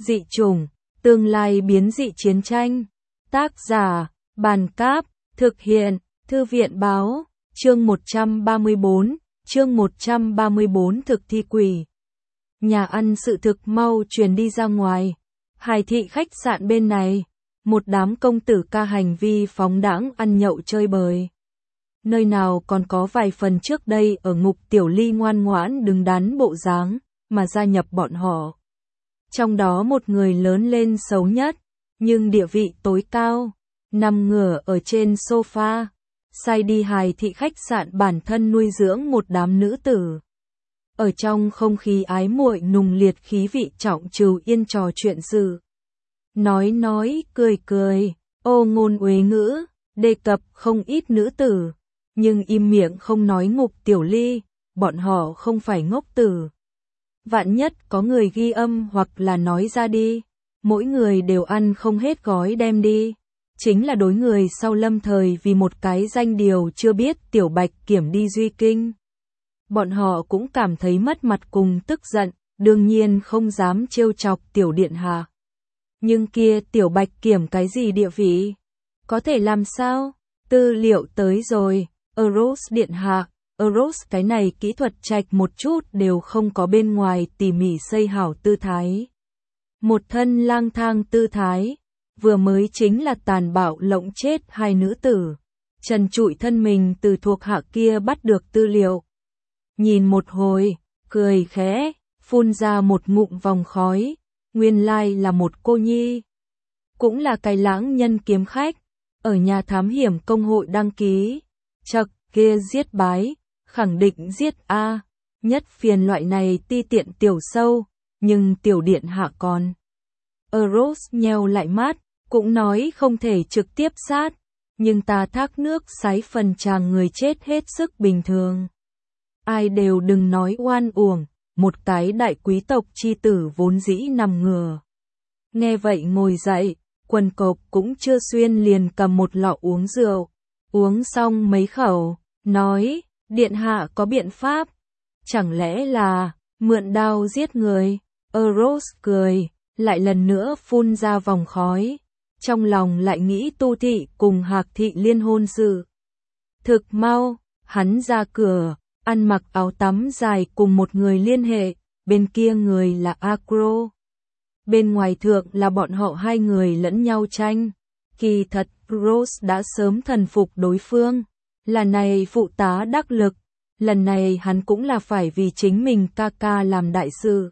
Dị chủng, tương lai biến dị chiến tranh. Tác giả, Bàn Cáp, thực hiện, Thư viện Báo, chương 134 thực thi quỷ. Nhà ăn sự thực mau truyền đi ra ngoài. Hải thị khách sạn bên này, một đám công tử ca hành vi phóng đãng ăn nhậu chơi bời. Nơi nào còn có vài phần trước đây ở ngục Tiểu Ly ngoan ngoãn đứng đắn bộ dáng, mà gia nhập bọn họ. Trong đó một người lớn lên xấu nhất, nhưng địa vị tối cao, nằm ngửa ở trên sofa, say đi Hải thị khách sạn bản thân nuôi dưỡng một đám nữ tử. Ở trong không khí ái muội nùng liệt khí vị trọng trừu yên trò chuyện sự. Nói, cười, ô ngôn uế ngữ, đề cập không ít nữ tử, nhưng im miệng không nói ngục Tiểu Ly, bọn họ không phải ngốc tử. Vạn nhất có người ghi âm hoặc là nói ra đi, mỗi người đều ăn không hết gói đem đi. Chính là đối người sau lâm thời vì một cái danh điều chưa biết Tiểu Bạch Kiểm đi Duy Kinh. Bọn họ cũng cảm thấy mất mặt cùng tức giận, đương nhiên không dám trêu chọc Tiểu Điện Hạ. Nhưng kia Tiểu Bạch Kiểm cái gì địa vị? Có thể làm sao? Tư liệu tới rồi, Eros Điện Hạ, Eros cái này kỹ thuật trạch một chút đều không có bên ngoài tỉ mỉ xây hảo tư thái. Một thân lang thang tư thái, vừa mới chính là tàn bạo lộng chết hai nữ tử. Trần trụi thân mình từ thuộc hạ kia bắt được tư liệu. Nhìn một hồi, cười khẽ, phun ra một ngụm vòng khói, nguyên lai là một cô nhi. Cũng là cái lãng nhân kiếm khách, ở nhà thám hiểm công hội đăng ký. Chậc, kia giết bái, khẳng định giết a, nhất phiền loại này ti tiện tiểu sâu, nhưng Tiểu Điện Hạ còn. Eros nheo lại mắt, cũng nói không thể trực tiếp sát, nhưng ta thác nước sái phần chàng người chết hết sức bình thường. Ai đều đừng nói oan uổng, một cái đại quý tộc chi tử vốn dĩ nằm ngửa. Nghe vậy ngồi dậy, quần cộc cũng chưa xuyên liền cầm một lọ uống rượu, uống xong mấy khẩu, nói, Điện Hạ có biện pháp, chẳng lẽ là, mượn đao giết người. Eros cười, lại lần nữa phun ra vòng khói, trong lòng lại nghĩ Tu thị cùng Hạc thị liên hôn sự. Thực mau, hắn ra cửa, ăn mặc áo tắm dài cùng một người liên hệ, bên kia người là Acro. Bên ngoài thượng là bọn họ hai người lẫn nhau tranh. Kỳ thật, Rose đã sớm thần phục đối phương, là này phụ tá đắc lực, lần này hắn cũng là phải vì chính mình ca ca làm đại sự.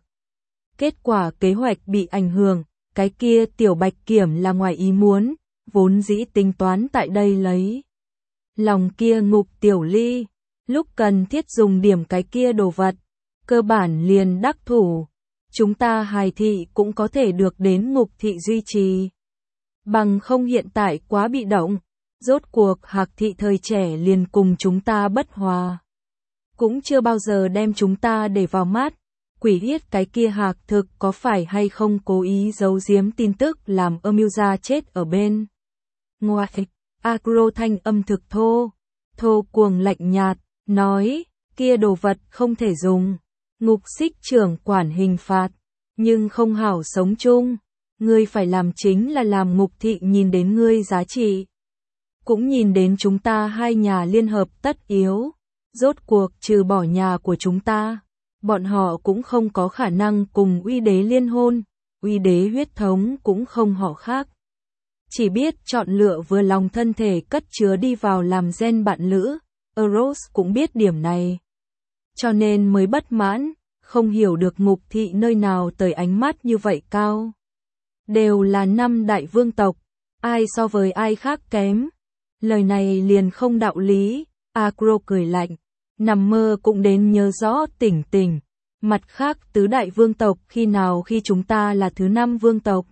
Kết quả kế hoạch bị ảnh hưởng, cái kia Tiểu Bạch Kiểm là ngoài ý muốn, vốn dĩ tính toán tại đây lấy. Lòng kia ngục Tiểu Ly, lúc cần thiết dùng điểm cái kia đồ vật, cơ bản liền đắc thủ. Chúng ta Hải thị cũng có thể được đến ngục thị duy trì. Bằng không hiện tại quá bị động, rốt cuộc Hạc thị thời trẻ liền cùng chúng ta bất hòa. Cũng chưa bao giờ đem chúng ta để vào mắt, quỷ biết cái kia Hạc thực có phải hay không cố ý giấu giếm tin tức làm âm mưu ra chết ở bên. Ngoài, Agro thanh âm thực thô cuồng lạnh nhạt, nói, kia đồ vật không thể dùng. Ngục xích trưởng quản hình phạt, nhưng không hảo sống chung. Ngươi phải làm chính là làm ngục thị nhìn đến ngươi giá trị. Cũng nhìn đến chúng ta hai nhà liên hợp tất yếu. Rốt cuộc trừ bỏ nhà của chúng ta, bọn họ cũng không có khả năng cùng uy đế liên hôn, uy đế huyết thống cũng không họ khác. Chỉ biết chọn lựa vừa lòng thân thể cất chứa đi vào làm gen bạn lữ, Eros cũng biết điểm này. Cho nên mới bất mãn, không hiểu được ngục thị nơi nào tới ánh mắt như vậy cao. Đều là năm đại vương tộc, ai so với ai khác kém. Lời này liền không đạo lý, Agro cười lạnh, nằm mơ cũng đến nhớ rõ tỉnh. Mặt khác tứ đại vương tộc khi nào khi chúng ta là thứ năm vương tộc.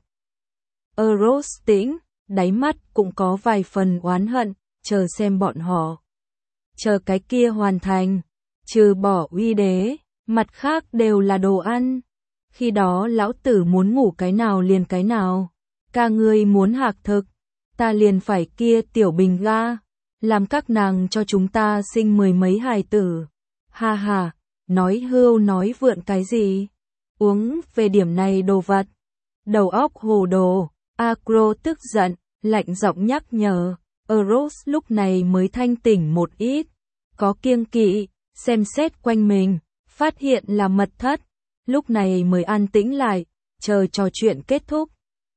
Eros tĩnh, đáy mắt cũng có vài phần oán hận, chờ xem bọn họ. Chờ cái kia hoàn thành, trừ bỏ uy đế, mặt khác đều là đồ ăn. Khi đó lão tử muốn ngủ cái nào liền cái nào. Ca ngươi muốn Hạc thực, ta liền phải kia tiểu bình ga, làm các nàng cho chúng ta sinh mười mấy hài tử. Ha ha, nói hưu nói vượn cái gì? Uống về điểm này đồ vật. Đầu óc hồ đồ, Agro tức giận, lạnh giọng nhắc nhở. Eros lúc này mới thanh tỉnh một ít, có kiêng kỵ, xem xét quanh mình, phát hiện là mật thất, lúc này mới an tĩnh lại, chờ trò chuyện kết thúc.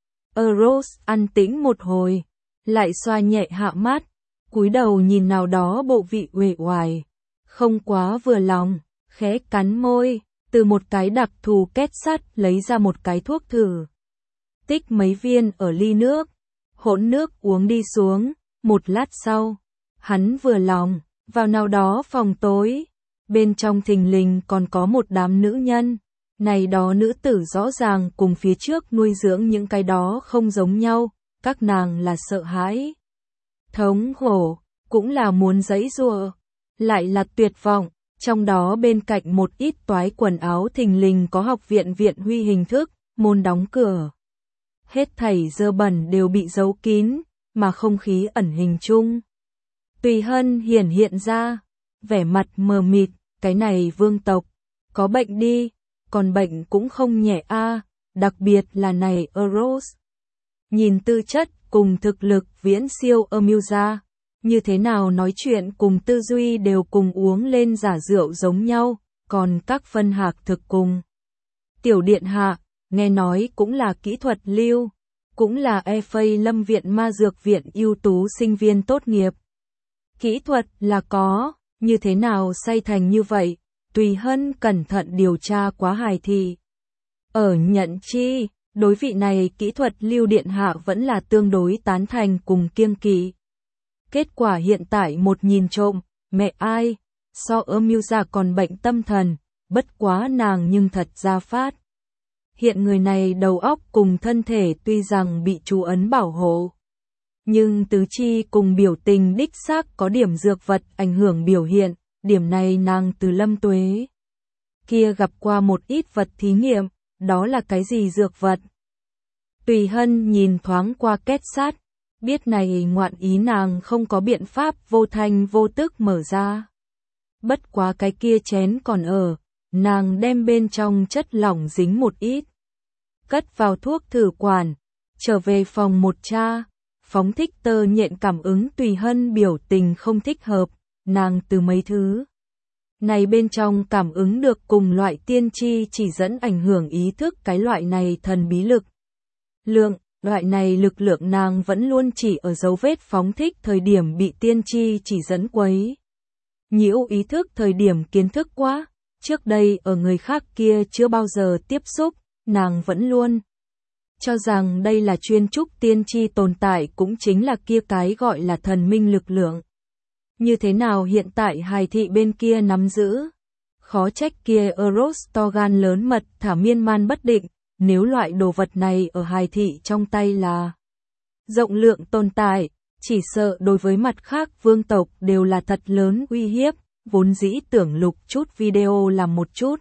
Eros an tĩnh một hồi, lại xoa nhẹ hạ mắt, cúi đầu nhìn nào đó bộ vị uể oải, không quá vừa lòng, khẽ cắn môi, từ một cái đặc thù két sắt lấy ra một cái thuốc thử. Tích mấy viên ở ly nước, hỗn nước uống đi xuống, một lát sau, hắn vừa lòng, vào nào đó phòng tối, bên trong thình lình còn có một đám nữ nhân, này đó nữ tử rõ ràng cùng phía trước nuôi dưỡng những cái đó không giống nhau, các nàng là sợ hãi, thống khổ, cũng là muốn giãy giụa, lại là tuyệt vọng, trong đó bên cạnh một ít toái quần áo thình lình có học viện viện huy hình thức, môn đóng cửa. Hết thảy dơ bẩn đều bị giấu kín, mà không khí ẩn hình chung. Tùy Hân hiện ra, vẻ mặt mờ mịt, cái này vương tộc, có bệnh đi, còn bệnh cũng không nhẹ a, đặc biệt là này Eros. Nhìn tư chất cùng thực lực viễn siêu Amusa, như thế nào nói chuyện cùng tư duy đều cùng uống lên giả rượu giống nhau, còn các phân hạc thực cùng. Tiểu điện hạ, nghe nói cũng là kỹ thuật lưu, cũng là EFA Lâm viện ma dược viện ưu tú sinh viên tốt nghiệp. Kỹ thuật là có, như thế nào say thành như vậy, Tùy Hân cẩn thận điều tra quá hài thị. Ở nhận chi, đối vị này kỹ thuật lưu điện hạ vẫn là tương đối tán thành cùng kiêng kỵ. Kết quả hiện tại một nhìn trộm, mẹ ai, so Amusa còn bệnh tâm thần, bất quá nàng nhưng thật ra phát. Hiện người này đầu óc cùng thân thể tuy rằng bị chú ấn bảo hộ, nhưng tứ chi cùng biểu tình đích xác có điểm dược vật ảnh hưởng biểu hiện, điểm này nàng từ Lâm Tuế kia gặp qua một ít vật thí nghiệm, đó là cái gì dược vật. Tùy Hân nhìn thoáng qua két sắt, biết này ngoạn ý nàng không có biện pháp vô thanh vô tức mở ra. Bất quá cái kia chén còn ở, nàng đem bên trong chất lỏng dính một ít, cất vào thuốc thử quản, trở về phòng một tra, phóng thích tơ nhện cảm ứng. Tùy Hân biểu tình không thích hợp, nàng từ mấy thứ này bên trong cảm ứng được cùng loại tiên tri chỉ dẫn ảnh hưởng ý thức cái loại này thần bí lực lượng, loại này lực lượng nàng vẫn luôn chỉ ở dấu vết phóng thích thời điểm bị tiên tri chỉ dẫn quấy nhiễu ý thức thời điểm kiến thức quá, trước đây ở người khác kia chưa bao giờ tiếp xúc, nàng vẫn luôn cho rằng đây là chuyên trúc tiên tri tồn tại, cũng chính là kia cái gọi là thần minh lực lượng. Như thế nào hiện tại hài thị bên kia nắm giữ? Khó trách kia Eros to gan lớn mật thả miên man bất định, nếu loại đồ vật này ở hài thị trong tay là rộng lượng tồn tại, chỉ sợ đối với mặt khác vương tộc đều là thật lớn uy hiếp, vốn dĩ tưởng lục chút video làm một chút.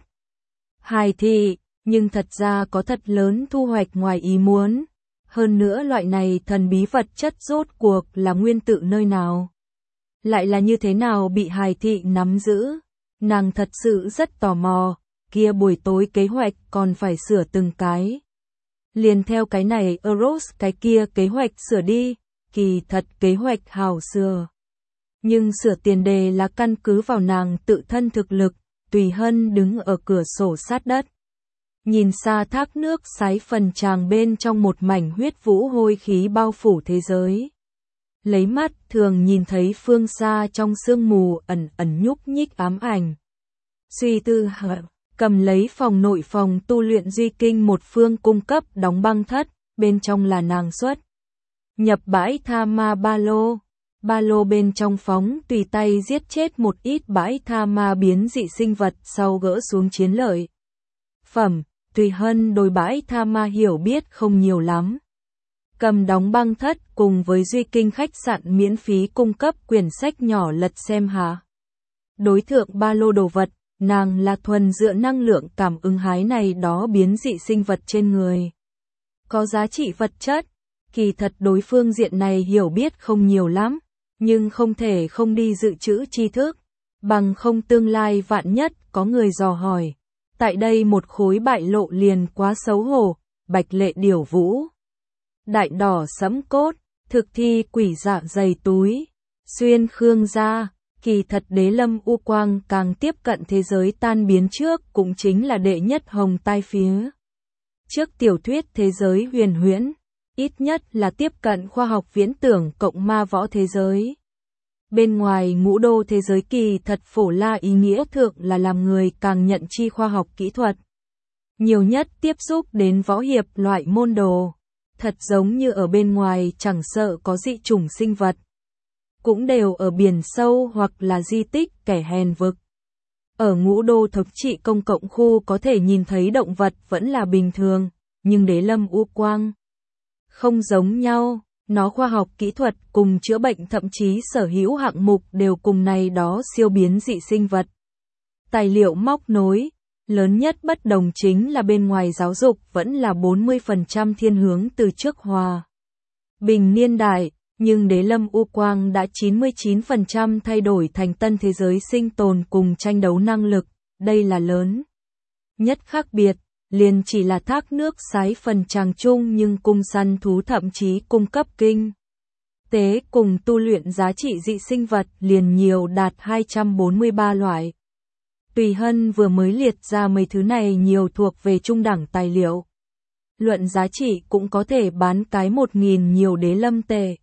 Hài thị, nhưng thật ra có thật lớn thu hoạch ngoài ý muốn. Hơn nữa loại này thần bí vật chất rốt cuộc là nguyên tử nơi nào? Lại là như thế nào bị hài thị nắm giữ? Nàng thật sự rất tò mò, kia buổi tối kế hoạch còn phải sửa từng cái. Liền theo cái này Eros cái kia kế hoạch sửa đi, kỳ thật kế hoạch hào sửa. Nhưng sửa tiền đề là căn cứ vào nàng tự thân thực lực. Tùy Hân đứng ở cửa sổ sát đất, nhìn xa thác nước sái phần tràng bên trong một mảnh huyết vũ hôi khí bao phủ thế giới. Lấy mắt thường nhìn thấy phương xa trong sương mù ẩn ẩn nhúc nhích ám ảnh. Suy tư cầm lấy phòng nội phòng tu luyện duy kinh một phương cung cấp đóng băng thất, bên trong là nàng xuất nhập bãi tha ma ba lô bên trong phóng tùy tay giết chết một ít bãi tha ma biến dị sinh vật sau gỡ xuống chiến lợi phẩm. Tùy Hân đối bãi tha ma hiểu biết không nhiều lắm. Cầm đóng băng thất cùng với duy kinh khách sạn miễn phí cung cấp quyển sách nhỏ lật xem hả. Đối thượng ba lô đồ vật, nàng là thuần dựa năng lượng cảm ứng hái này đó biến dị sinh vật trên người. Có giá trị vật chất, kỳ thật đối phương diện này hiểu biết không nhiều lắm, nhưng không thể không đi dự trữ tri thức, bằng không tương lai vạn nhất có người dò hỏi. Tại đây một khối bại lộ liền quá xấu hổ, bạch lệ điểu vũ. Đại đỏ sẫm cốt, thực thi quỷ dạ dày túi, xuyên khương gia. Kỳ thật Đế Lâm U Quang càng tiếp cận thế giới tan biến trước cũng chính là đệ nhất hồng tai phía trước tiểu thuyết thế giới huyền huyễn, ít nhất là tiếp cận khoa học viễn tưởng cộng ma võ thế giới. Bên ngoài ngũ đô thế giới kỳ thật phổ la ý nghĩa thượng là làm người càng nhận chi khoa học kỹ thuật. Nhiều nhất tiếp xúc đến võ hiệp loại môn đồ, thật giống như ở bên ngoài chẳng sợ có dị chủng sinh vật. Cũng đều ở biển sâu hoặc là di tích kẻ hèn vực. Ở ngũ đô thống trị công cộng khu có thể nhìn thấy động vật vẫn là bình thường, nhưng Đế Lâm U Quang không giống nhau, nó khoa học kỹ thuật cùng chữa bệnh thậm chí sở hữu hạng mục đều cùng này đó siêu biến dị sinh vật. Tài liệu móc nối, lớn nhất bất đồng chính là bên ngoài giáo dục vẫn là 40% thiên hướng từ trước hòa bình niên đại. Nhưng Đế Lâm U Quang đã 99% thay đổi thành tân thế giới sinh tồn cùng tranh đấu năng lực, đây là lớn nhất khác biệt, liền chỉ là thác nước sái phần tràng chung nhưng cung săn thú thậm chí cung cấp kinh tế cùng tu luyện giá trị dị sinh vật liền nhiều đạt 243 loại. Tùy Hân vừa mới liệt ra mấy thứ này nhiều thuộc về trung đẳng tài liệu. Luận giá trị cũng có thể bán cái 1.000 nhiều Đế Lâm tệ.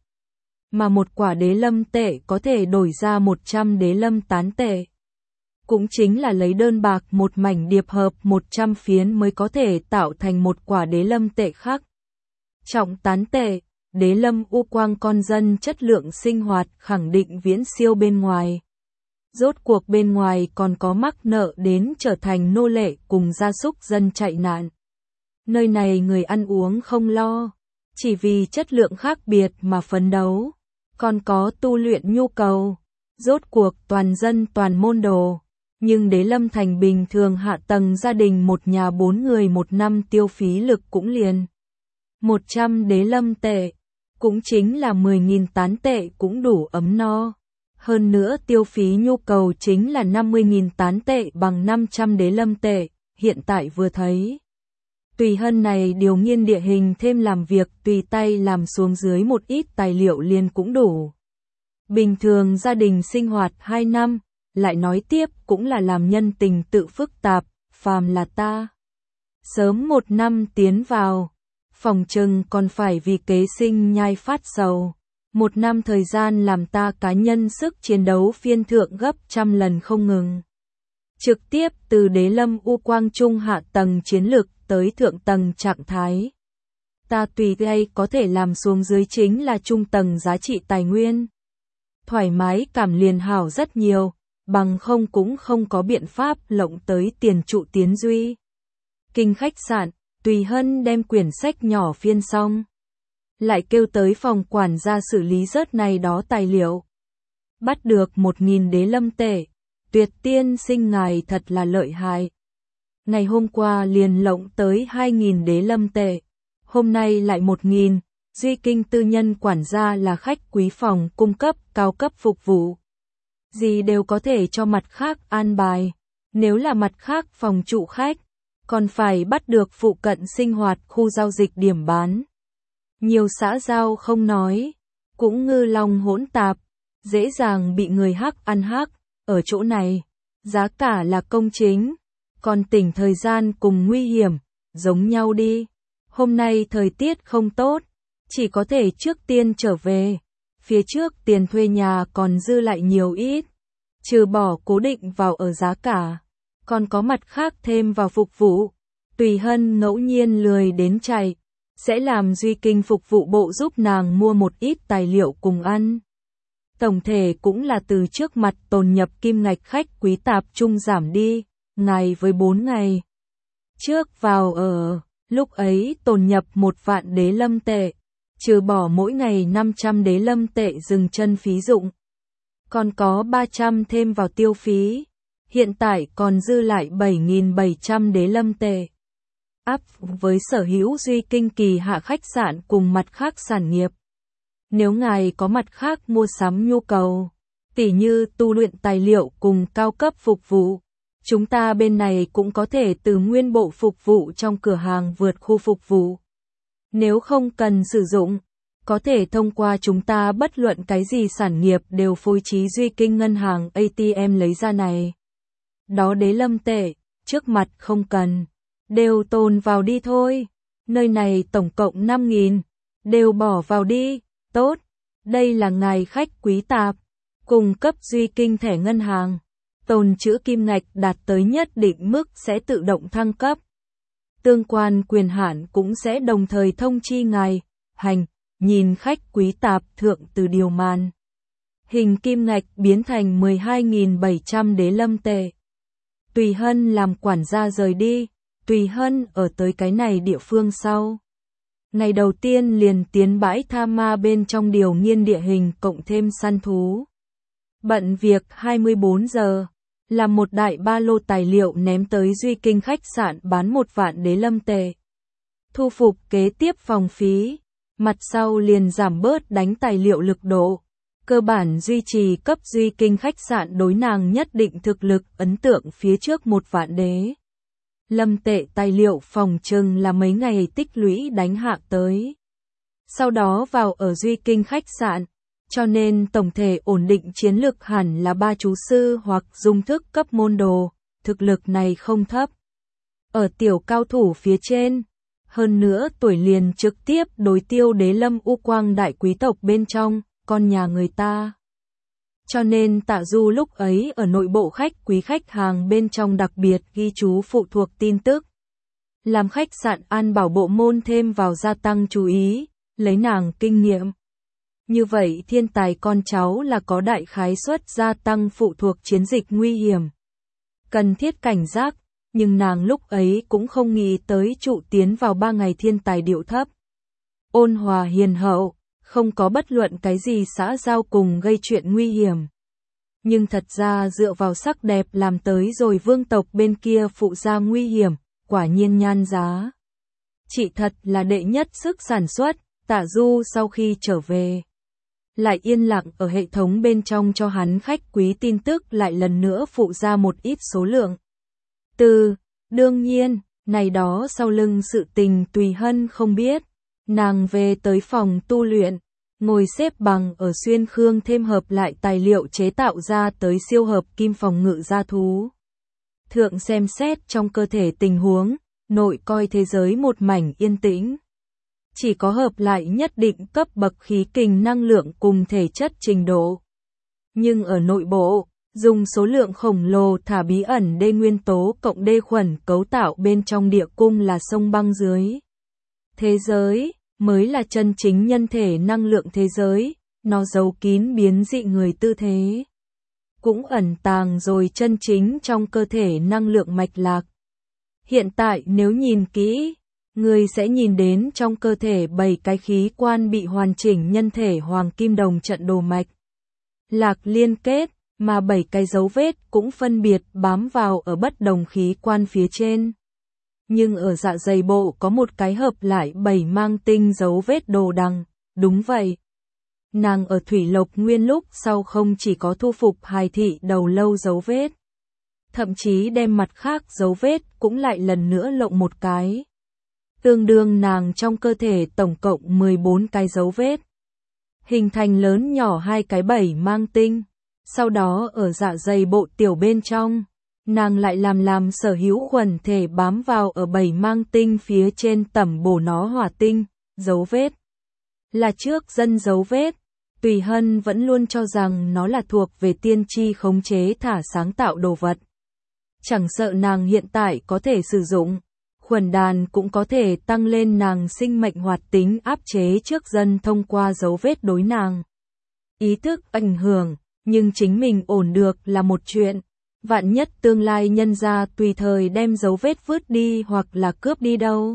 Mà một quả Đế Lâm tệ có thể đổi ra 100 Đế Lâm tán tệ. Cũng chính là lấy đơn bạc một mảnh điệp hợp 100 phiến mới có thể tạo thành một quả Đế Lâm tệ khác. Trọng tán tệ, Đế Lâm U Quang con dân chất lượng sinh hoạt khẳng định viễn siêu bên ngoài. Rốt cuộc bên ngoài còn có mắc nợ đến trở thành nô lệ cùng gia súc dân chạy nạn. Nơi này người ăn uống không lo, chỉ vì chất lượng khác biệt mà phấn đấu. Còn có tu luyện nhu cầu, rốt cuộc toàn dân toàn môn đồ, nhưng Đế Lâm thành bình thường hạ tầng gia đình một nhà 4 người một năm tiêu phí lực cũng liền 100 Đế Lâm tệ, cũng chính là 10.000 tán tệ cũng đủ ấm no. Hơn nữa tiêu phí nhu cầu chính là 50.000 tán tệ bằng 500 Đế Lâm tệ, hiện tại vừa thấy. Tùy Hân này điều nghiên địa hình thêm làm việc tùy tay làm xuống dưới một ít tài liệu liền cũng đủ. Bình thường gia đình sinh hoạt 2 năm, lại nói tiếp cũng là làm nhân tình tự phức tạp, phàm là ta. Sớm 1 năm tiến vào, phòng trừng còn phải vì kế sinh nhai phát sầu. 1 năm thời gian làm ta cá nhân sức chiến đấu phiên thượng gấp trăm lần không ngừng. Trực tiếp từ Đế Lâm U Quang trung hạ tầng chiến lược tới thượng tầng trạng thái. Ta tùy đây có thể làm xuống dưới chính là trung tầng giá trị tài nguyên. Thoải mái cảm liền hảo rất nhiều, bằng không cũng không có biện pháp lộng tới tiền trụ tiến duy. Kinh khách sạn, Tùy Hân đem quyển sách nhỏ phiên xong. Lại kêu tới phòng quản gia xử lý rớt này đó tài liệu. Bắt được 1.000 Đế Lâm tệ, Tuyệt tiên sinh ngài thật là lợi hại. Ngày hôm qua liền lộng tới 2.000 Đế Lâm tệ, hôm nay lại 1.000, Duy Kinh tư nhân quản gia là khách quý phòng cung cấp cao cấp phục vụ. Gì đều có thể cho mặt khác an bài, nếu là mặt khác phòng trụ khách, còn phải bắt được phụ cận sinh hoạt khu giao dịch điểm bán. Nhiều xã giao không nói, cũng ngư long hỗn tạp, dễ dàng bị người hắc ăn hắc, ở chỗ này, giá cả là công chính, còn tỉnh thời gian cùng nguy hiểm, giống nhau đi. Hôm nay thời tiết không tốt, chỉ có thể trước tiên trở về, phía trước tiền thuê nhà còn dư lại nhiều ít, trừ bỏ cố định vào ở giá cả, còn có mặt khác thêm vào phục vụ. Tùy Hân ngẫu nhiên lười đến chạy, sẽ làm Duy Kinh phục vụ bộ giúp nàng mua một ít tài liệu cùng ăn. Tổng thể cũng là từ trước mặt tồn nhập kim ngạch khách quý tạp trung giảm đi, ngày với 4 ngày. Trước vào ở, lúc ấy tồn nhập 1 vạn Đế Lâm tệ, trừ bỏ mỗi ngày 500 Đế Lâm tệ dừng chân phí dụng. Còn có 300 thêm vào tiêu phí, hiện tại còn dư lại 7.700 Đế Lâm tệ. Áp với sở hữu Duy Kinh kỳ hạ khách sạn cùng mặt khác sản nghiệp. Nếu ngài có mặt khác mua sắm nhu cầu, tỉ như tu luyện tài liệu cùng cao cấp phục vụ, Chúng ta bên này cũng có thể từ nguyên bộ phục vụ trong cửa hàng vượt khu phục vụ. Nếu không cần sử dụng, có thể thông qua chúng ta bất luận cái gì sản nghiệp đều phối trí duy kinh ngân hàng ATM lấy ra này. Đó đế lâm tệ, trước mặt không cần. Đều tồn vào đi thôi. Nơi này tổng cộng 5.000. Đều bỏ vào đi. Tốt. Đây là ngài khách quý tạp. Cung cấp duy kinh thẻ ngân hàng. Tồn trữ kim ngạch đạt tới nhất định mức sẽ tự động thăng cấp. Tương quan quyền hạn cũng sẽ đồng thời thông chi ngài. Hành, nhìn khách quý tạp thượng từ điều màn. Hình kim ngạch biến thành 12.700 đế lâm tệ. Tùy Hân làm quản gia rời đi. Tùy Hân ở tới cái này địa phương sau. Ngày đầu tiên liền tiến bãi tha ma bên trong điều nghiên địa hình cộng thêm săn thú. Bận việc 24 giờ, làm một đại ba lô tài liệu ném tới duy kinh khách sạn bán 1 vạn đế lâm tệ. Thu phục kế tiếp phòng phí, mặt sau liền giảm bớt đánh tài liệu lực độ. Cơ bản duy trì cấp duy kinh khách sạn đối nàng nhất định thực lực ấn tượng phía trước 1 vạn đế lâm tệ tài liệu phòng trừng là mấy ngày tích lũy đánh hạ tới. Sau đó vào ở duy kinh khách sạn, cho nên tổng thể ổn định chiến lực hẳn là 3 chú sư hoặc dung thức cấp môn đồ, thực lực này không thấp. Ở tiểu cao thủ phía trên, hơn nữa tuổi liền trực tiếp đối tiêu đế lâm u quang đại quý tộc bên trong, con nhà người ta. Cho nên Tạ Du lúc ấy ở nội bộ khách quý khách hàng bên trong đặc biệt ghi chú phụ thuộc tin tức. Làm khách sạn An Bảo bộ môn thêm vào gia tăng chú ý, lấy nàng kinh nghiệm. Như vậy thiên tài con cháu là có đại khái suất gia tăng phụ thuộc chiến dịch nguy hiểm. Cần thiết cảnh giác, nhưng nàng lúc ấy cũng không nghĩ tới trụ tiến vào 3 ngày thiên tài điệu thấp. Ôn hòa hiền hậu, không có bất luận cái gì xã giao cùng gây chuyện nguy hiểm. Nhưng thật ra dựa vào sắc đẹp làm tới rồi vương tộc bên kia phụ gia nguy hiểm, quả nhiên nhan giá. Chị thật là đệ nhất sức sản xuất, Tạ Du sau khi trở về. Lại yên lặng ở hệ thống bên trong cho hắn khách quý tin tức lại lần nữa phụ ra một ít số lượng. Đương nhiên, này đó sau lưng sự tình Tùy Hân không biết. Nàng về tới phòng tu luyện, ngồi xếp bằng ở xuyên khương thêm hợp lại tài liệu chế tạo ra tới siêu hợp kim phòng ngự gia thú. Thượng xem xét trong cơ thể tình huống, nội coi thế giới một mảnh yên tĩnh. Chỉ có hợp lại nhất định cấp bậc khí kình năng lượng cùng thể chất trình độ. Nhưng ở nội bộ, dùng số lượng khổng lồ thả bí ẩn đê nguyên tố cộng đê khuẩn cấu tạo bên trong địa cung là sông băng dưới. Thế giới mới là chân chính nhân thể năng lượng thế giới, nó giấu kín biến dị người tư thế. Cũng ẩn tàng rồi chân chính trong cơ thể năng lượng mạch lạc. Hiện tại nếu nhìn kỹ, người sẽ nhìn đến trong cơ thể 7 cái khí quan bị hoàn chỉnh nhân thể hoàng kim đồng trận đồ mạch lạc liên kết, mà 7 cái dấu vết cũng phân biệt bám vào ở bất đồng khí quan phía trên. Nhưng ở dạ dày bộ có một cái hợp lại 7 mang tinh dấu vết đồ đằng, đúng vậy. Nàng ở Thủy Lộc Nguyên lúc sau không chỉ có thu phục hài thị đầu lâu dấu vết, thậm chí đem mặt khác dấu vết cũng lại lần nữa lộng một cái. Tương đương nàng trong cơ thể tổng cộng 14 cái dấu vết. Hình thành lớn nhỏ 2 cái 7 mang tinh. Sau đó ở dạ dày bộ tiểu bên trong, nàng lại làm sở hữu khuẩn thể bám vào ở 7 mang tinh phía trên tẩm bổ nó hỏa tinh, dấu vết. Là trước dân dấu vết, Tùy Hân vẫn luôn cho rằng nó là thuộc về tiên tri khống chế thả sáng tạo đồ vật. Chẳng sợ nàng hiện tại có thể sử dụng, khuẩn đàn cũng có thể tăng lên nàng sinh mệnh hoạt tính áp chế trước dân thông qua dấu vết đối nàng. Ý thức ảnh hưởng, nhưng chính mình ổn được là một chuyện. Vạn nhất tương lai nhân ra tùy thời đem dấu vết vứt đi hoặc là cướp đi đâu.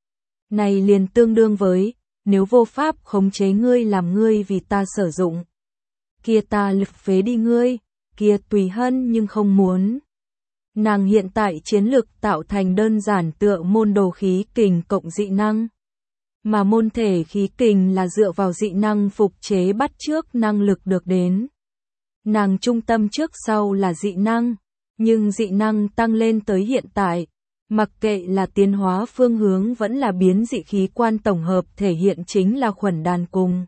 Này liền tương đương với, nếu vô pháp khống chế ngươi làm ngươi vì ta sử dụng. Kia ta lực phế đi ngươi, kia Tùy Hân nhưng không muốn. Nàng hiện tại chiến lực tạo thành đơn giản tựa môn đồ khí kình cộng dị năng. Mà môn thể khí kình là dựa vào dị năng phục chế bắt chước năng lực được đến. Nàng trung tâm trước sau là dị năng, Nhưng dị năng tăng lên tới hiện tại, mặc kệ là tiến hóa phương hướng vẫn là biến dị khí quan tổng hợp thể hiện chính là khuẩn đàn cùng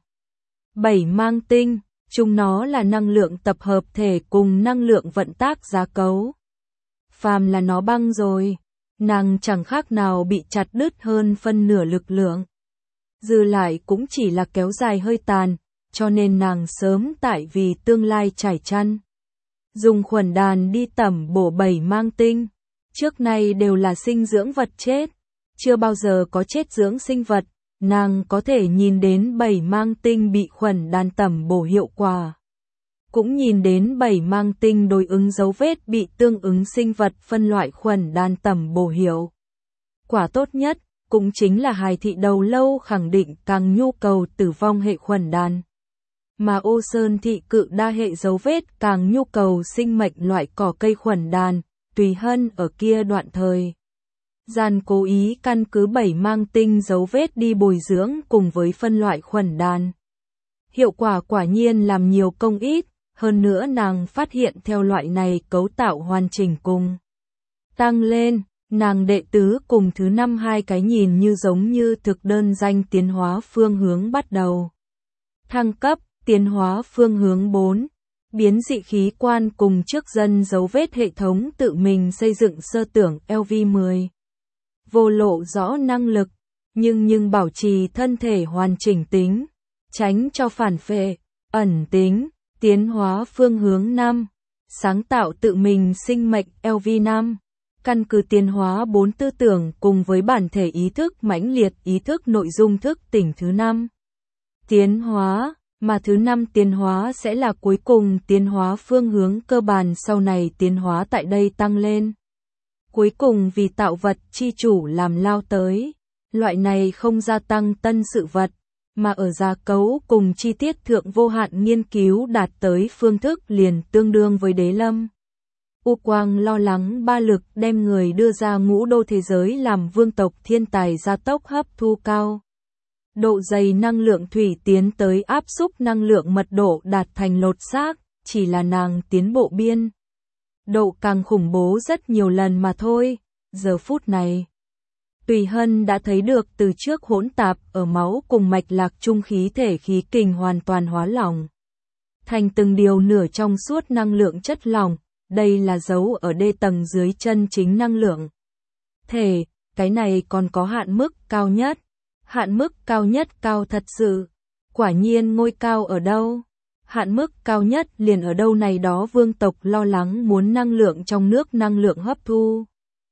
7 mang tinh, chúng nó là năng lượng tập hợp thể cùng năng lượng vận tác giá cấu. Phàm là nó băng rồi, nàng chẳng khác nào bị chặt đứt hơn phân nửa lực lượng. Dư lại cũng chỉ là kéo dài hơi tàn, cho nên nàng sớm tại vì tương lai trải chăn. Dùng khuẩn đàn đi tẩm bổ 7 mang tinh, trước nay đều là sinh dưỡng vật chết, chưa bao giờ có chết dưỡng sinh vật, nàng có thể nhìn đến 7 mang tinh bị khuẩn đàn tẩm bổ hiệu quả. Cũng nhìn đến 7 mang tinh đối ứng dấu vết bị tương ứng sinh vật phân loại khuẩn đàn tẩm bổ hiệu quả tốt nhất, cũng chính là hài thị đầu lâu khẳng định càng nhu cầu tử vong hệ khuẩn đàn. Mà Ô Sơn thị cự đa hệ dấu vết càng nhu cầu sinh mệnh loại cỏ cây khuẩn đàn, Tùy Hân ở kia đoạn thời gian cố ý căn cứ 7 mang tinh dấu vết đi bồi dưỡng cùng với phân loại khuẩn đàn. Hiệu quả quả nhiên làm nhiều công ít, hơn nữa nàng phát hiện theo loại này cấu tạo hoàn chỉnh cùng tăng lên, nàng đệ tứ cùng thứ 5 hai cái nhìn như giống như thực đơn danh tiến hóa phương hướng bắt đầu. Thăng cấp, tiến hóa phương hướng 4, biến dị khí quan cùng trước dân dấu vết hệ thống tự mình xây dựng sơ tưởng LV10. Vô lộ rõ năng lực, nhưng bảo trì thân thể hoàn chỉnh tính, tránh cho phản phệ, ẩn tính, tiến hóa phương hướng 5, sáng tạo tự mình sinh mệnh LV5, căn cứ tiến hóa 4 tư tưởng cùng với bản thể ý thức mãnh liệt ý thức nội dung thức tỉnh thứ 5. Tiến hóa, mà thứ 5 tiến hóa sẽ là cuối cùng tiến hóa phương hướng cơ bản sau này tiến hóa tại đây tăng lên. Cuối cùng vì tạo vật chi chủ làm lao tới, loại này không gia tăng tân sự vật, mà ở gia cấu cùng chi tiết thượng vô hạn nghiên cứu đạt tới phương thức liền tương đương với đế lâm. U Quang lo lắng ba lực đem người đưa ra ngũ đô thế giới làm vương tộc thiên tài gia tốc hấp thu cao. Độ dày năng lượng thủy tiến tới áp xúc năng lượng mật độ đạt thành lột xác, chỉ là nàng tiến bộ biên. Độ càng khủng bố rất nhiều lần mà thôi, giờ phút này. Tùy Hân đã thấy được từ trước hỗn tạp ở máu cùng mạch lạc trung khí thể khí kình hoàn toàn hóa lỏng. Thành từng điều nửa trong suốt năng lượng chất lỏng, đây là dấu ở đê tầng dưới chân chính năng lượng. Thể, cái này còn có hạn mức cao nhất. Hạn mức cao nhất cao thật sự. Quả nhiên ngôi cao ở đâu? Hạn mức cao nhất liền ở đâu này đó vương tộc lo lắng muốn năng lượng trong nước năng lượng hấp thu.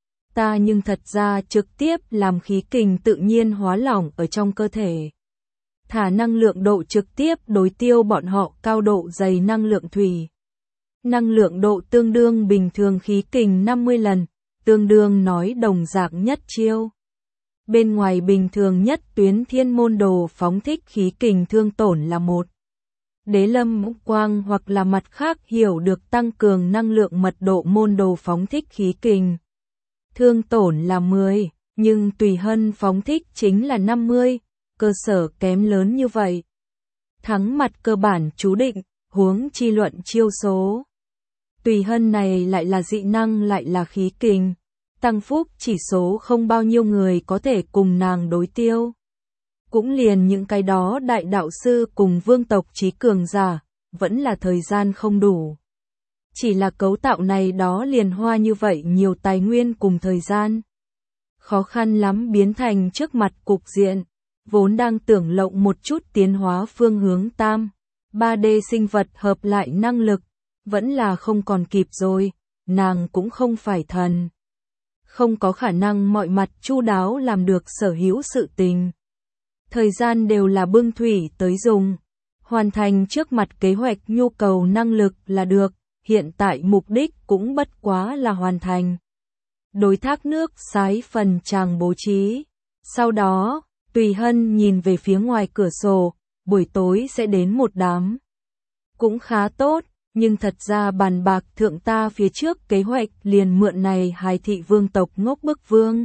Ta nhưng thật ra trực tiếp làm khí kình tự nhiên hóa lỏng ở trong cơ thể. Thả năng lượng độ trực tiếp đối tiêu bọn họ cao độ dày năng lượng thủy. Năng lượng độ tương đương bình thường khí kình 50 lần, tương đương nói đồng dạng nhất chiêu. Bên ngoài bình thường nhất tuyến thiên môn đồ phóng thích khí kình thương tổn là 1. Đế lâm quang hoặc là mặt khác hiểu được tăng cường năng lượng mật độ môn đồ phóng thích khí kình. Thương tổn là 10, nhưng Tùy Hân phóng thích chính là 50, cơ sở kém lớn như vậy. Thắng mặt cơ bản chú định, huống chi luận chiêu số. Tùy Hân này lại là dị năng lại là khí kình. Tăng phúc chỉ số không bao nhiêu người có thể cùng nàng đối tiêu. Cũng liền những cái đó đại đạo sư cùng vương tộc trí cường giả, vẫn là thời gian không đủ. Chỉ là cấu tạo này đó liền hoa như vậy nhiều tài nguyên cùng thời gian. Khó khăn lắm biến thành trước mặt cục diện, vốn đang tưởng lộng một chút tiến hóa phương hướng tam. 3D sinh vật hợp lại năng lực, vẫn là không còn kịp rồi, nàng cũng không phải thần. Không có khả năng mọi mặt chu đáo làm được sở hữu sự tình. Thời gian đều là bưng thủy tới dùng. Hoàn thành trước mặt kế hoạch nhu cầu năng lực là được, hiện tại mục đích cũng bất quá là hoàn thành. Đối thác nước sái phần chàng bố trí. Sau đó, Tùy Hân nhìn về phía ngoài cửa sổ, buổi tối sẽ đến một đám. Cũng khá tốt. Nhưng thật ra bàn bạc thượng ta phía trước kế hoạch liền mượn này hài thị vương tộc ngốc bức vương.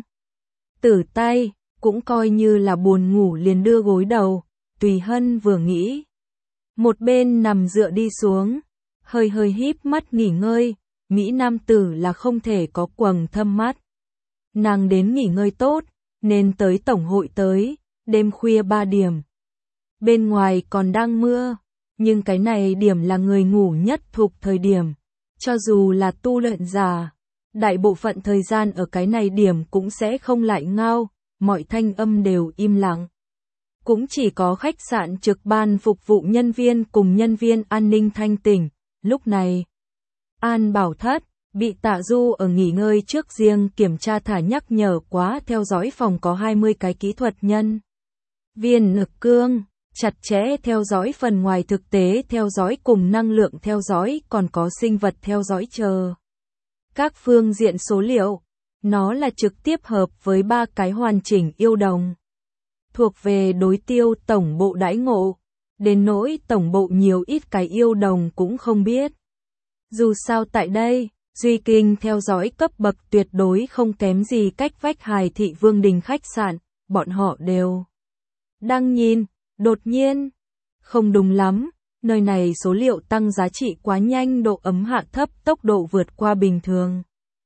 Tử tay, cũng coi như là buồn ngủ liền đưa gối đầu, Tùy Hân vừa nghĩ. Một bên nằm dựa đi xuống, hơi híp mắt nghỉ ngơi, Mỹ nam tử là không thể có quầng thâm mắt. Nàng đến nghỉ ngơi tốt, nên tới tổng hội tới, đêm khuya 3 điểm. Bên ngoài còn đang mưa, nhưng cái này điểm là người ngủ nhất thuộc thời điểm. Cho dù là tu luyện giả, đại bộ phận thời gian ở cái này điểm cũng sẽ không lại ngao, mọi thanh âm đều im lặng. Cũng chỉ có khách sạn trực ban phục vụ nhân viên cùng nhân viên an ninh thanh tỉnh. Lúc này, An Bảo Thất bị Tạ Du ở nghỉ ngơi trước riêng kiểm tra thả nhắc nhở quá theo dõi phòng có 20 cái kỹ thuật nhân viên lực cương, chặt chẽ theo dõi phần ngoài thực tế theo dõi cùng năng lượng theo dõi còn có sinh vật theo dõi chờ. Các phương diện số liệu, nó là trực tiếp hợp với 3 cái hoàn chỉnh yêu đồng. Thuộc về đối tiêu tổng bộ đãi ngộ, đến nỗi tổng bộ nhiều ít cái yêu đồng cũng không biết. Dù sao tại đây, Duy Kinh theo dõi cấp bậc tuyệt đối không kém gì cách vách Hải Thị Vương Đình khách sạn, bọn họ đều đang nhìn, đột nhiên, không đúng lắm, nơi này số liệu tăng giá trị quá nhanh, độ ấm hạ thấp, tốc độ vượt qua bình thường.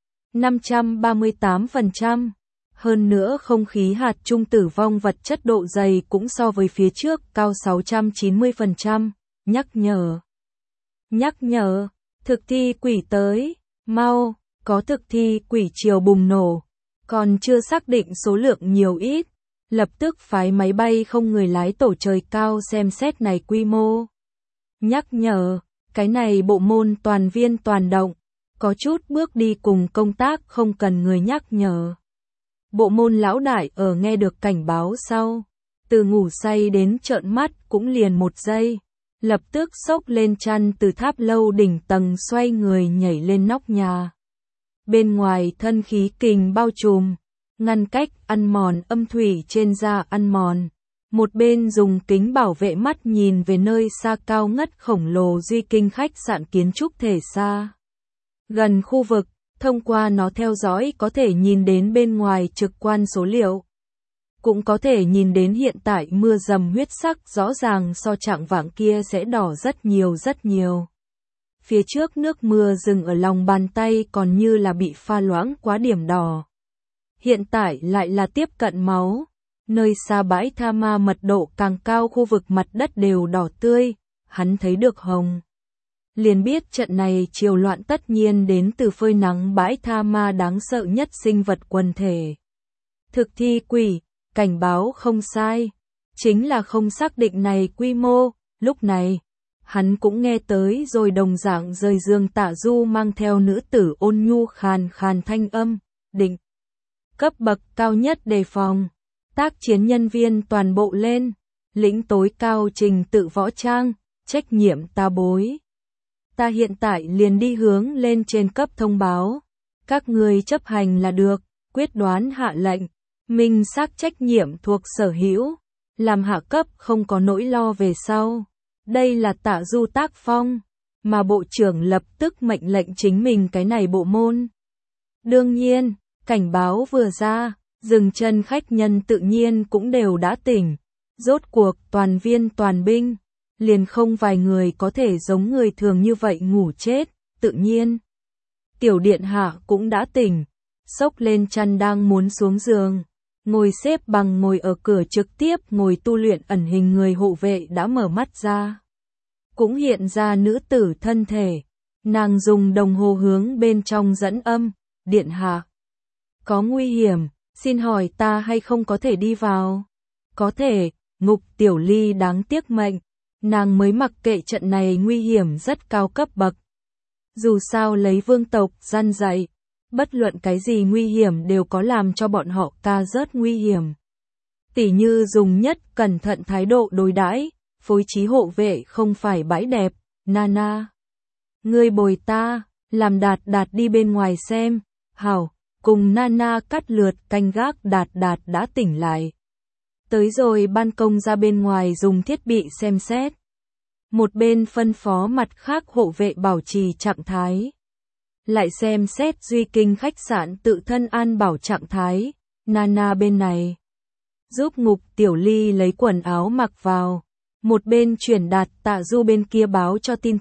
538%. Hơn nữa không khí hạt chung tử vong vật chất độ dày cũng so với phía trước cao 690%. Nhắc nhở, thực thi quỷ tới, mau, có thực thi quỷ chiều bùng nổ, còn chưa xác định số lượng nhiều ít, lập tức phái máy bay không người lái tổ trời cao xem xét này quy mô. Nhắc nhở, cái này bộ môn toàn viên toàn động, có chút bước đi cùng công tác không cần người nhắc nhở. Bộ môn lão đại ở nghe được cảnh báo sau, từ ngủ say đến trợn mắt cũng liền 1 giây, lập tức xốc lên chăn từ tháp lâu đỉnh tầng xoay người nhảy lên nóc nhà. Bên ngoài thân khí kình bao trùm, ngăn cách ăn mòn âm thủy trên da ăn mòn. Một bên dùng kính bảo vệ mắt nhìn về nơi xa cao ngất khổng lồ Duy Kinh khách sạn kiến trúc thể xa. Gần khu vực, thông qua nó theo dõi có thể nhìn đến bên ngoài trực quan số liệu. Cũng có thể nhìn đến hiện tại mưa dầm huyết sắc rõ ràng so trạng vạng kia sẽ đỏ rất nhiều. Phía trước nước mưa dừng ở lòng bàn tay còn như là bị pha loãng quá điểm đỏ. Hiện tại lại là tiếp cận máu. Nơi xa bãi tha ma mật độ càng cao khu vực mặt đất đều đỏ tươi, hắn thấy được hồng. Liền biết trận này chiều loạn tất nhiên đến từ phơi nắng bãi tha ma đáng sợ nhất sinh vật quần thể. Thực thi quỷ, cảnh báo không sai, chính là không xác định này quy mô, lúc này, hắn cũng nghe tới rồi đồng dạng rời giường Tạ Du mang theo nữ tử ôn nhu khàn khàn thanh âm, định. Cấp bậc cao nhất đề phòng. Tác chiến nhân viên toàn bộ lên, lĩnh tối cao trình tự võ trang, trách nhiệm ta bối. Ta hiện tại liền đi hướng lên trên cấp thông báo, các người chấp hành là được, quyết đoán hạ lệnh, minh xác trách nhiệm thuộc sở hữu, làm hạ cấp không có nỗi lo về sau. Đây là Tạ Du tác phong, mà bộ trưởng lập tức mệnh lệnh chính mình cái này bộ môn. Đương nhiên, cảnh báo vừa ra, dừng chân khách nhân tự nhiên cũng đều đã tỉnh. Rốt cuộc toàn viên toàn binh, liền không vài người có thể giống người thường như vậy ngủ chết, tự nhiên. Tiểu điện hạ cũng đã tỉnh, xốc lên chăn đang muốn xuống giường. Ngồi xếp bằng ngồi ở cửa trực tiếp ngồi tu luyện ẩn hình người hộ vệ đã mở mắt ra. Cũng hiện ra nữ tử thân thể. Nàng dùng đồng hồ hướng bên trong dẫn âm, điện hạ. Có nguy hiểm. Xin hỏi ta hay không có thể đi vào? Có thể, Ngục Tiểu Ly đáng tiếc mệnh, nàng mới mặc kệ trận này nguy hiểm rất cao cấp bậc. Dù sao lấy vương tộc gian dạy, bất luận cái gì nguy hiểm đều có làm cho bọn họ ca rớt nguy hiểm. Tỉ như dùng nhất cẩn thận thái độ đối đãi, phối trí hộ vệ không phải bãi đẹp, Nana. Ngươi bồi ta, làm Đạt Đạt đi bên ngoài xem, hảo. Cùng Nana cắt lượt canh gác Đạt Đạt đã tỉnh lại. Tới rồi ban công ra bên ngoài dùng thiết bị xem xét. Một bên phân phó mặt khác hộ vệ bảo trì trạng thái. Lại xem xét Duy Kinh khách sạn tự thân an bảo trạng thái. Nana bên này. Giúp Ngục Tiểu Ly lấy quần áo mặc vào. Một bên chuyển đạt Tạ Du bên kia báo cho tin tức.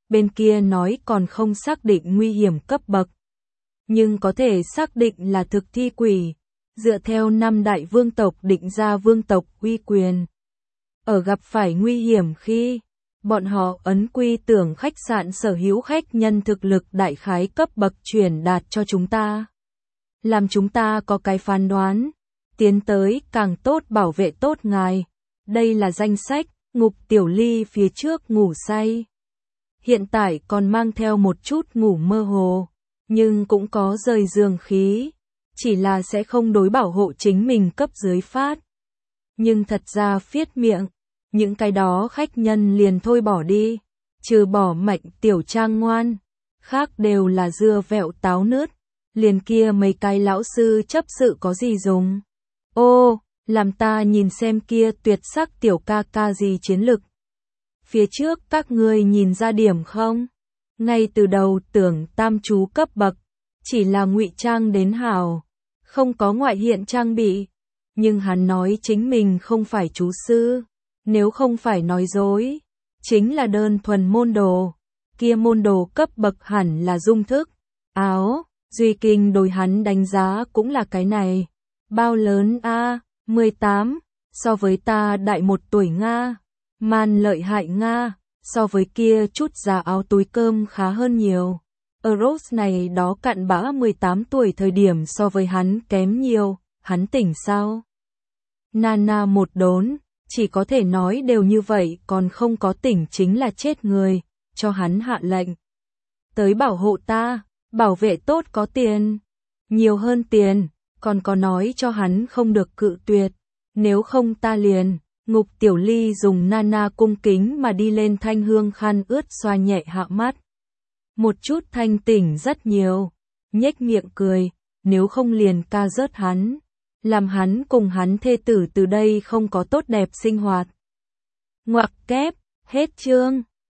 bên kia nói còn không xác định nguy hiểm cấp bậc. Nhưng có thể xác định là thực thi quỷ, dựa theo 5 đại vương tộc định ra vương tộc uy quyền. Ở gặp phải nguy hiểm khi bọn họ ấn quy tưởng khách sạn sở hữu khách nhân thực lực đại khái cấp bậc truyền đạt cho chúng ta. Làm chúng ta có cái phán đoán, tiến tới càng tốt bảo vệ tốt ngài. Đây là danh sách, Ngục Tiểu Ly phía trước ngủ say. Hiện tại còn mang theo một chút ngủ mơ hồ, nhưng cũng có rời giường khí, chỉ là sẽ không đối bảo hộ chính mình cấp dưới phát. Nhưng thật ra phiết miệng, những cái đó khách nhân liền thôi bỏ đi, trừ bỏ Mạnh Tiểu Trang ngoan, khác đều là dưa vẹo táo nứt, liền kia mấy cái lão sư chấp sự có gì dùng. Ô, làm ta nhìn xem kia tuyệt sắc tiểu ca ca gì chiến lực. Phía trước các ngươi nhìn ra điểm không? Ngay từ đầu tưởng tam chú cấp bậc, chỉ là ngụy trang đến hảo, không có ngoại hiện trang bị. Nhưng hắn nói chính mình không phải chú sư, nếu không phải nói dối, chính là đơn thuần môn đồ. Kia môn đồ cấp bậc hẳn là dung thức, áo, Duy Kinh đối hắn đánh giá cũng là cái này. Bao lớn a? 18, so với ta đại 1 tuổi Nga. Man lợi hại Nga, so với kia chút già áo túi cơm khá hơn nhiều. Eros này đó cặn bã 18 tuổi thời điểm so với hắn kém nhiều, hắn tỉnh sao? Nana một đốn, chỉ có thể nói đều như vậy còn không có tỉnh chính là chết người, cho hắn hạ lệnh. Tới bảo hộ ta, bảo vệ tốt có tiền, nhiều hơn tiền, còn có nói cho hắn không được cự tuyệt, nếu không ta liền. Ngục Tiểu Ly dùng Nana cung kính mà đi lên thanh hương khăn ướt xoa nhẹ hạ mắt. Một chút thanh tỉnh rất nhiều, nhếch miệng cười, nếu không liền ca rớt hắn, làm hắn cùng hắn thê tử từ đây không có tốt đẹp sinh hoạt. Ngoặc kép, hết chương.